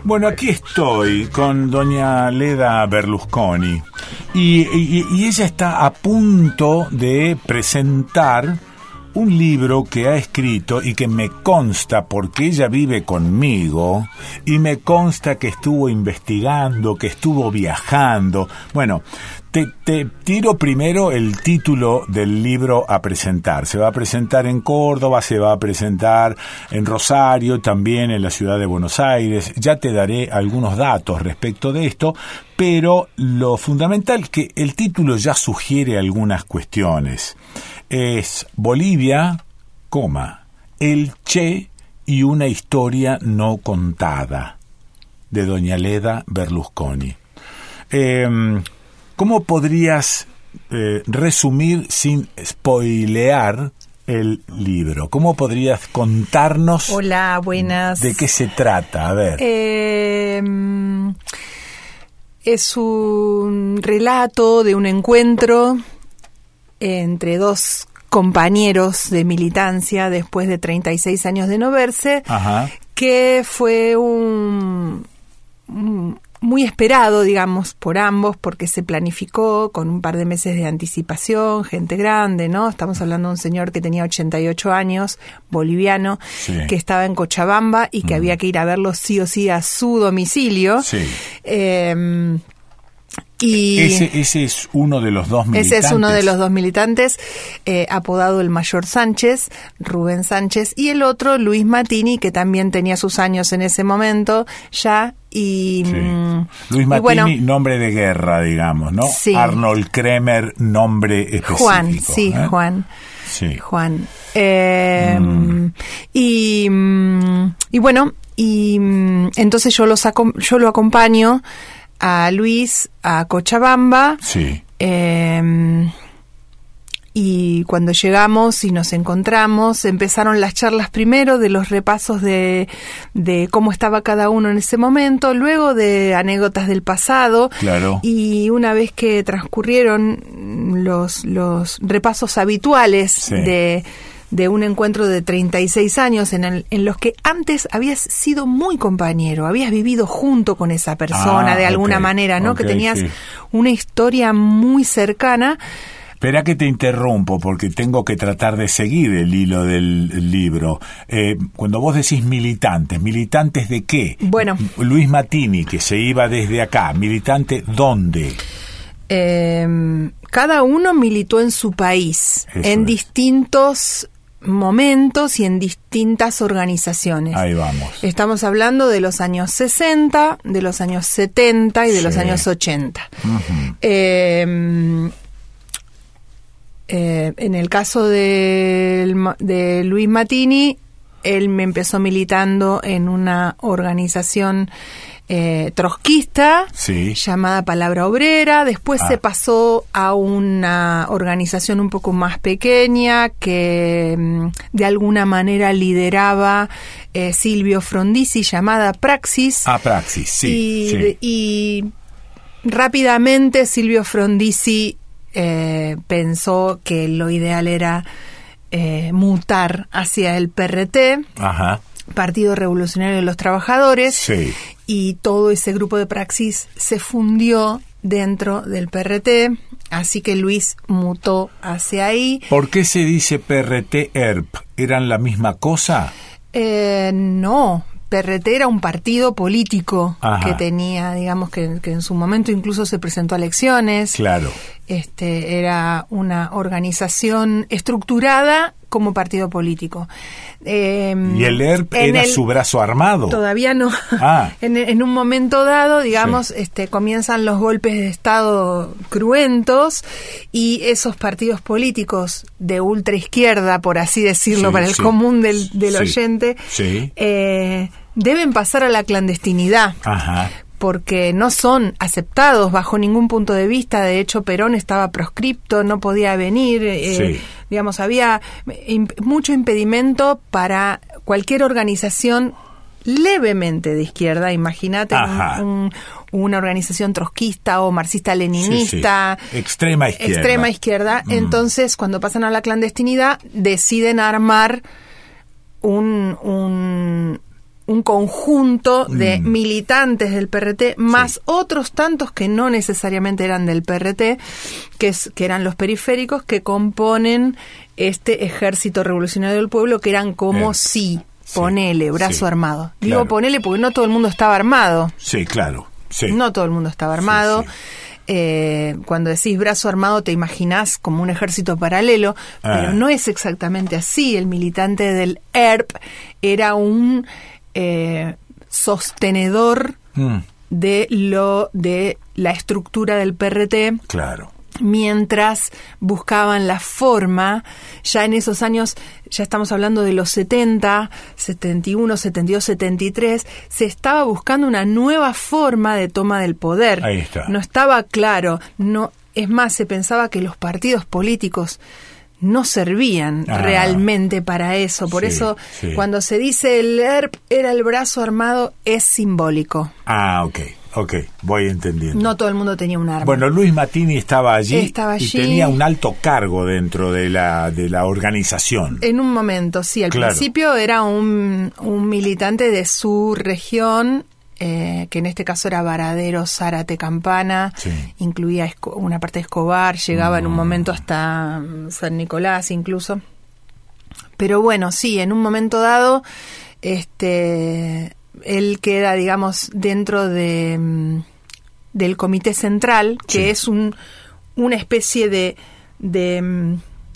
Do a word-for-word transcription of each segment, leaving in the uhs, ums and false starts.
Bueno, aquí estoy con doña Leda Berlusconi y, y, y ella está a punto de presentar un libro que ha escrito y que me consta, porque ella vive conmigo, y me consta que estuvo investigando, que estuvo viajando. Bueno, te, te tiro primero el título del libro a presentar. Se va a presentar en Córdoba, se va a presentar en Rosario, también en la ciudad de Buenos Aires. Ya te daré algunos datos respecto de esto, pero lo fundamental es que el título ya sugiere algunas cuestiones. Es Bolivia, coma, el Che y una historia no contada, de doña Leda Berlusconi. Eh, ¿Cómo podrías eh, resumir sin spoilear el libro? ¿Cómo podrías contarnos? Hola, buenas. ¿De qué se trata? A ver. Eh, es un relato de un encuentro entre dos compañeros de militancia después de treinta y seis años de no verse. Ajá. Que fue un, un muy esperado, digamos, por ambos, porque se planificó con un par de meses de anticipación, gente grande, ¿no? Estamos hablando de un señor que tenía ochenta y ocho años, boliviano, sí, que estaba en Cochabamba y que mm. había que ir a verlo sí o sí a su domicilio. Sí. Eh, Y ese, ese es uno de los dos militantes. Ese es uno de los dos militantes, eh, apodado el Mayor Sánchez, Rubén Sánchez, y el otro, Luis Mattini, que también tenía sus años en ese momento ya. Y, sí. Luis Mattini, bueno, nombre de guerra, digamos, ¿no? Sí. Arnold Kremer, nombre específico. Juan, sí, ¿eh? Juan. Sí. Juan. Eh, mm. y, y bueno, y entonces yo, los, yo lo acompaño a Luis a Cochabamba. Sí. Eh, y cuando llegamos y nos encontramos, empezaron las charlas primero de los repasos de, de cómo estaba cada uno en ese momento, luego de anécdotas del pasado. Claro. Y una vez que transcurrieron los, los repasos habituales, sí, de de un encuentro de treinta y seis años en, el, en los que antes habías sido muy compañero, habías vivido junto con esa persona, ah, de alguna okay, manera, ¿no? Okay, que tenías, sí, una historia muy cercana. Espera que te interrumpo, porque tengo que tratar de seguir el hilo del libro. Eh, cuando vos decís militantes, ¿militantes de qué? Bueno. Luis Mattini, que se iba desde acá, ¿militante dónde? Eh, cada uno militó en su país, eso en es. distintos momentos y en distintas organizaciones. Ahí vamos. Estamos hablando de los años sesenta, de los años setenta y de sí. los años ochenta. Uh-huh. Eh, eh, en el caso de, de Luis Mattini, él me empezó militando en una organización Eh, trotskista, sí, llamada Palabra Obrera. Después ah. se pasó a una organización un poco más pequeña que de alguna manera lideraba eh, Silvio Frondizi, llamada Praxis. Ah, Praxis, sí. Y, sí. y rápidamente Silvio Frondizi eh, pensó que lo ideal era eh, mutar hacia el P R T. Ajá. Partido Revolucionario de los Trabajadores, sí, y todo ese grupo de Praxis se fundió dentro del P R T, así que Luis mutó hacia ahí. ¿Por qué se dice P R T-E R P? ¿Eran la misma cosa? Eh, no, P R T era un partido político. Ajá. Que tenía, digamos, que, que en su momento incluso se presentó a elecciones. Claro. Este, era una organización estructurada como partido político. Eh, ¿Y el E R P era el, su brazo armado? Todavía no. Ah. en, en un momento dado, digamos, sí, este, comienzan los golpes de Estado cruentos y esos partidos políticos de ultraizquierda, por así decirlo, sí, para el sí, común del, del sí, oyente, sí, eh, deben pasar a la clandestinidad. Ajá. Porque no son aceptados bajo ningún punto de vista. De hecho, Perón estaba proscripto, no podía venir. Eh, sí. Digamos, había imp- mucho impedimento para cualquier organización levemente de izquierda. Imagínate un, un, una organización trotskista o marxista-leninista. Sí, sí. Extrema izquierda. Extrema izquierda. Mm. Entonces, cuando pasan a la clandestinidad, deciden armar un... un un conjunto de mm. militantes del P R T, más sí. otros tantos que no necesariamente eran del P R T, que, es, que eran los periféricos, que componen este Ejército Revolucionario del Pueblo, que eran como eh. si, ponele, brazo sí. armado. Digo claro. ponele porque no todo el mundo estaba armado. Sí, claro. Sí. No todo el mundo estaba armado. Sí, sí. Eh, cuando decís brazo armado te imaginás como un ejército paralelo, ah. pero no es exactamente así. El militante del E R P era un eh, sostenedor mm. de lo de la estructura del P R T. Claro. Mientras buscaban la forma, ya en esos años, ya estamos hablando de los setenta, setenta y uno, setenta y dos, setenta y tres, se estaba buscando una nueva forma de toma del poder. Ahí está. No estaba claro, no, es más, se pensaba que los partidos políticos no servían ah, realmente para eso. Por sí, eso, sí. cuando se dice el E R P era el brazo armado, es simbólico. Ah, ok. Ok, voy entendiendo. No todo el mundo tenía un arma. Bueno, Luis Mattini estaba allí, estaba allí y tenía un alto cargo dentro de la de la organización. En un momento, sí. Al claro. principio era un, un militante de su región, eh, que en este caso era Varadero, Zárate, Campana. Sí. Incluía Esco- una parte de Escobar, llegaba mm. en un momento hasta San Nicolás incluso. Pero bueno, sí, en un momento dado, este... él queda, digamos, dentro de del Comité Central, que sí. es un una especie de de,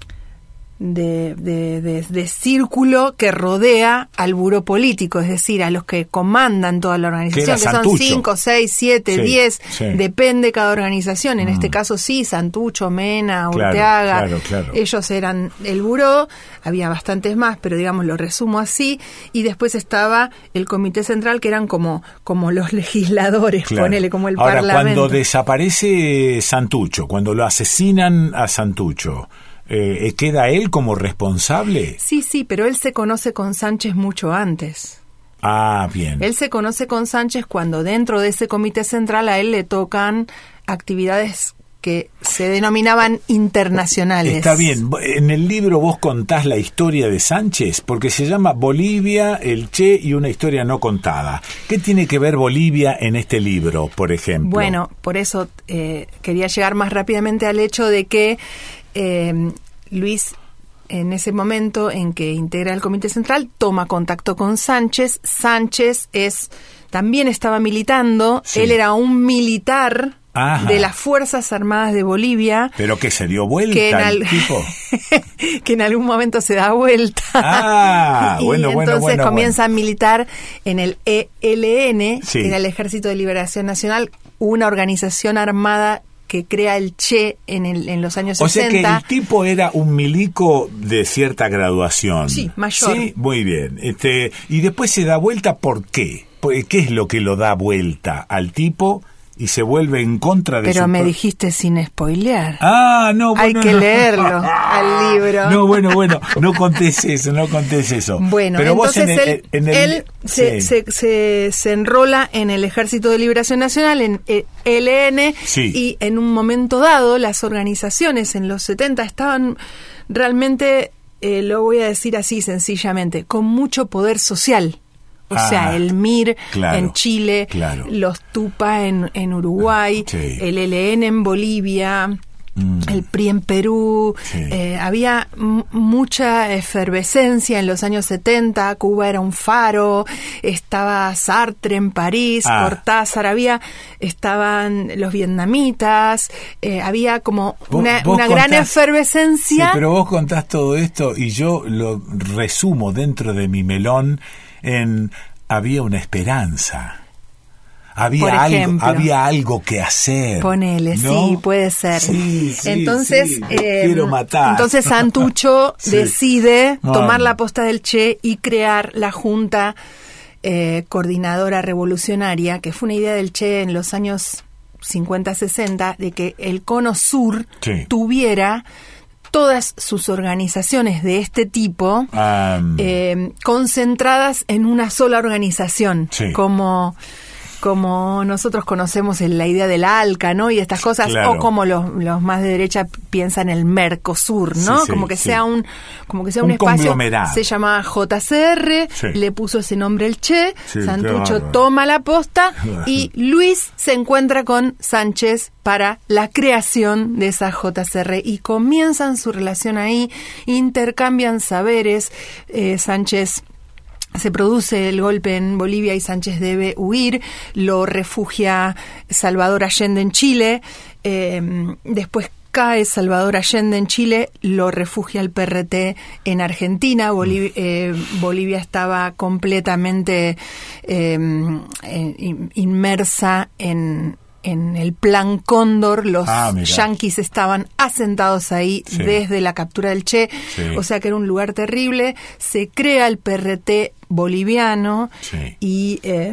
de, de, de de círculo que rodea al buró político, es decir, a los que comandan toda la organización, que, que son cinco, seis, siete, sí, diez, sí. depende cada organización. En mm. este caso sí, Santucho, Mena, claro, Urteaga, claro, claro. ellos eran el buró. Había bastantes más, pero digamos lo resumo así. Y después estaba el Comité Central, que eran como, como los legisladores, claro. ponele, como el Ahora, Parlamento. Cuando desaparece Santucho, cuando lo asesinan a Santucho, eh, ¿queda él como responsable? Sí, sí, pero él se conoce con Sánchez mucho antes. Ah, bien. Él se conoce con Sánchez cuando dentro de ese Comité Central a él le tocan actividades que se denominaban internacionales. Está bien. En el libro vos contás la historia de Sánchez, porque se llama Bolivia, el Che y una historia no contada. ¿Qué tiene que ver Bolivia en este libro, por ejemplo? Bueno, por eso eh, quería llegar más rápidamente al hecho de que eh, Luis, en ese momento en que integra el Comité Central, toma contacto con Sánchez. Sánchez es también estaba militando. Sí. Él era un militar Ajá. de las Fuerzas Armadas de Bolivia. Pero que se dio vuelta que en al al... tipo. que en algún momento se da vuelta. Ah, y bueno, bueno, entonces bueno, comienza bueno. a militar en el E L N, sí. que era el Ejército de Liberación Nacional, una organización armada que crea el Che en, el, en los años o sesenta. O sea que el tipo era un milico de cierta graduación. Sí, mayor. Sí, muy bien. Este, y después se da vuelta, ¿por qué? ¿Qué es lo que lo da vuelta al tipo y se vuelve en contra de Pero su... me dijiste sin spoilear. Ah, no, bueno. Hay que no. leerlo al libro. No, bueno, bueno, no contés eso, no contés eso. Bueno, pero entonces vos en el, él, en el, él se, sí. se, se, se enrola en el Ejército de Liberación Nacional, en E L N, sí. y en un momento dado las organizaciones en los setenta estaban realmente, eh, lo voy a decir así sencillamente, con mucho poder social. O ah, sea, el M I R claro, en Chile, claro. los Tupa en, en Uruguay, sí. el E L N en Bolivia, mm. el P R I en Perú. Sí. Eh, había m- mucha efervescencia en los años setenta. Cuba era un faro. Estaba Sartre en París, ah. Cortázar. Había, estaban los vietnamitas. Eh, había como vos, una, vos una contás, gran efervescencia. Sí, pero vos contás todo esto y yo lo resumo dentro de mi melón en había una esperanza. Había algo, había algo que hacer. Ponele, ¿no? Sí, puede ser. Sí, sí, entonces, sí, eh, quiero matar. Entonces Santucho sí. decide no. tomar la posta del Che y crear la Junta eh, Coordinadora Revolucionaria, que fue una idea del Che en los años cincuenta, sesenta, de que el Cono Sur sí. tuviera todas sus organizaciones de este tipo um, eh, concentradas en una sola organización, sí. como como nosotros conocemos la idea del ALCA, ¿no? Y estas cosas, claro. O como los, los más de derecha piensan el Mercosur, ¿no? Sí, como que sí. sea un, como que sea un, un espacio. Conglomerado. Se llama J C R, sí. le puso ese nombre el Che, sí, Santucho toma la posta y Luis se encuentra con Sánchez para la creación de esa J C R y comienzan su relación ahí, intercambian saberes, eh, Sánchez se produce el golpe en Bolivia y Sánchez debe huir, lo refugia Salvador Allende en Chile, eh, después cae Salvador Allende en Chile, lo refugia el P R T en Argentina, Bolivia, eh, Bolivia estaba completamente eh, inmersa en en el Plan Cóndor, los ah, yanquis estaban asentados ahí sí. desde la captura del Che, sí. o sea que era un lugar terrible. Se crea el P R T boliviano sí. y eh,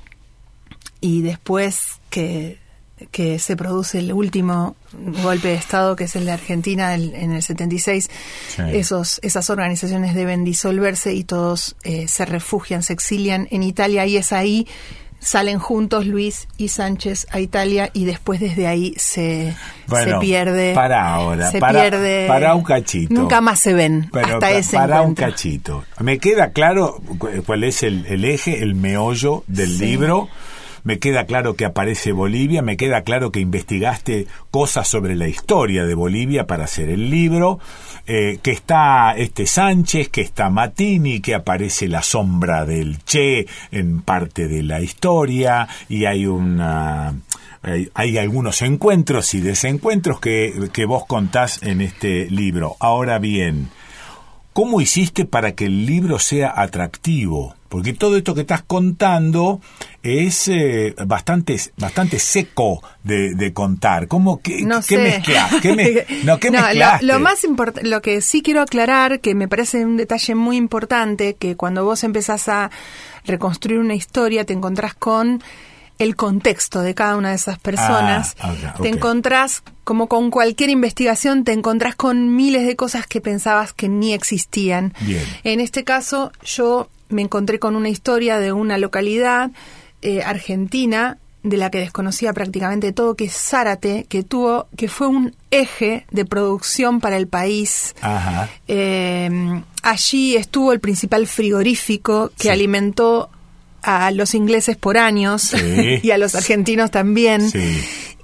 y después que que se produce el último golpe de Estado, que es el de Argentina el, en el setenta y seis, sí. esos esas organizaciones deben disolverse y todos eh, se refugian, se exilian en Italia y es ahí salen juntos Luis y Sánchez a Italia y después desde ahí se, bueno, se pierde. Para ahora, se para, pierde, para un cachito. Nunca más se ven Pero hasta pa, ese Para encuentro. un cachito. Me queda claro cuál es el, el eje, el meollo del sí. libro. Me queda claro que aparece Bolivia, me queda claro que investigaste cosas sobre la historia de Bolivia para hacer el libro, eh, que está este Sánchez, que está Matini, que aparece la sombra del Che en parte de la historia, y hay una... Hay, hay algunos encuentros y desencuentros que, que vos contás en este libro. Ahora bien, ¿cómo hiciste para que el libro sea atractivo? Porque todo esto que estás contando es eh, bastante bastante seco de, de contar. ¿Cómo que no qué sé. mezclas? ¿Qué me, no, ¿qué no, mezclaste? Lo, lo más import- lo que sí quiero aclarar, que me parece un detalle muy importante, que cuando vos empezás a reconstruir una historia te encontrás con el contexto de cada una de esas personas. Ah, okay, okay. Te encontrás, como con cualquier investigación, te encontrás con miles de cosas que pensabas que ni existían. Bien. En este caso, yo me encontré con una historia de una localidad eh, argentina de la que desconocía prácticamente todo, que es Zárate, que tuvo, que fue un eje de producción para el país. Ajá. Eh, allí estuvo el principal frigorífico que sí. alimentó a los ingleses por años sí. y a los argentinos también. Sí.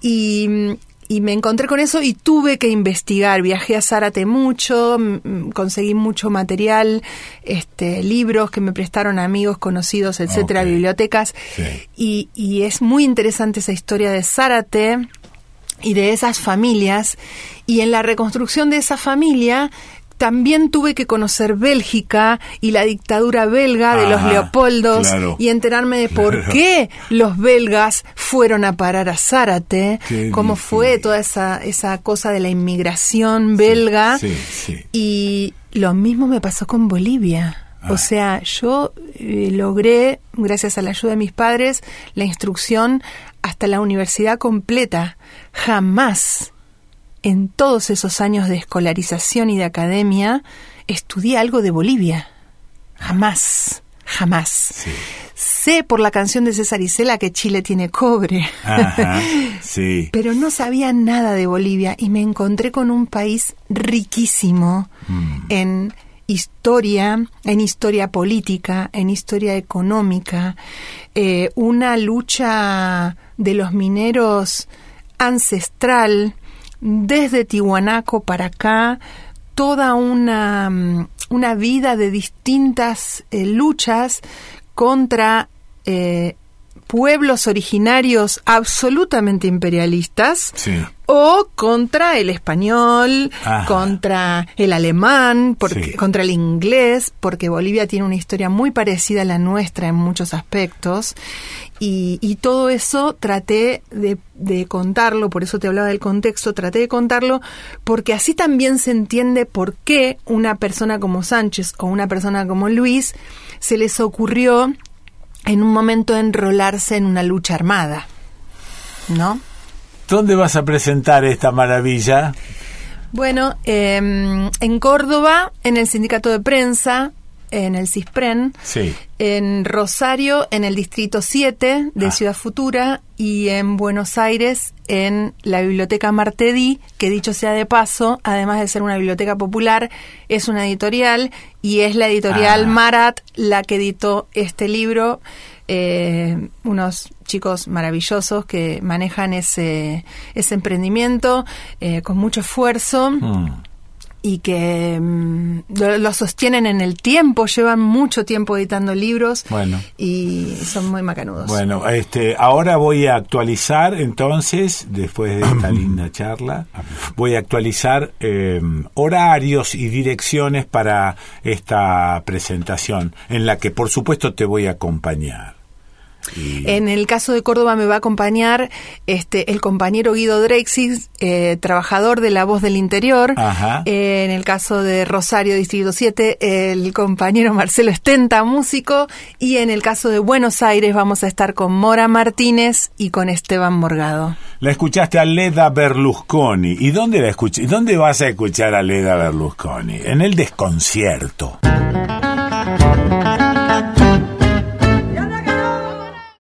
Y, y me encontré con eso y tuve que investigar. Viajé a Zárate mucho, m- conseguí mucho material, este, libros que me prestaron amigos, conocidos, etcétera, okay. bibliotecas. Sí. Y, y es muy interesante esa historia de Zárate y de esas familias. Y en la reconstrucción de esa familia también tuve que conocer Bélgica y la dictadura belga de ah, los Leopoldos claro, y enterarme de por claro. qué los belgas fueron a parar a Zárate, qué cómo difícil. Fue toda esa, esa cosa de la inmigración belga. Sí, sí, sí. Y lo mismo me pasó con Bolivia. Ah. O sea, yo eh, logré, gracias a la ayuda de mis padres, la instrucción hasta la universidad completa. Jamás en todos esos años de escolarización y de academia, estudié algo de Bolivia. Jamás, jamás. Sí. Sé por la canción de César Isela que Chile tiene cobre. Ajá, sí. Pero no sabía nada de Bolivia y me encontré con un país riquísimo mm. en historia, en historia política, en historia económica, eh, una lucha de los mineros ancestral. Desde Tiwanaku para acá, toda una, una vida de distintas eh, luchas contra eh, pueblos originarios absolutamente imperialistas, sí. o contra el español, Ajá. contra el alemán, porque, sí. contra el inglés, porque Bolivia tiene una historia muy parecida a la nuestra en muchos aspectos. Y, y todo eso traté de, de contarlo, por eso te hablaba del contexto, traté de contarlo porque así también se entiende por qué una persona como Sánchez o una persona como Luis se les ocurrió en un momento enrolarse en una lucha armada, ¿no? ¿Dónde vas a presentar esta maravilla? Bueno, eh, en Córdoba, en el Sindicato de Prensa, en el CISPREN, sí. en Rosario, en el Distrito siete de ah. Ciudad Futura, y en Buenos Aires, en la Biblioteca Martedí, que dicho sea de paso, además de ser una biblioteca popular, es una editorial, y es la editorial ah. Marat la que editó este libro. Eh, unos chicos maravillosos que manejan ese, ese emprendimiento eh, con mucho esfuerzo. Mm. Y que mm, lo, lo sostienen en el tiempo, llevan mucho tiempo editando libros, bueno, y son muy macanudos. Bueno, este, ahora voy a actualizar, entonces, después de esta linda charla, voy a actualizar eh, horarios y direcciones para esta presentación, en la que por supuesto te voy a acompañar. Y... En el caso de Córdoba me va a acompañar este el compañero Guido Drexis, eh, trabajador de La Voz del Interior. Eh, en el caso de Rosario, Distrito siete, el compañero Marcelo Estenta, músico. Y en el caso de Buenos Aires vamos a estar con Mora Martínez y con Esteban Morgado. La escuchaste a Leda Berlusconi. ¿Y dónde la escuché? ¿Dónde vas a escuchar a Leda Berlusconi? En el desconcierto.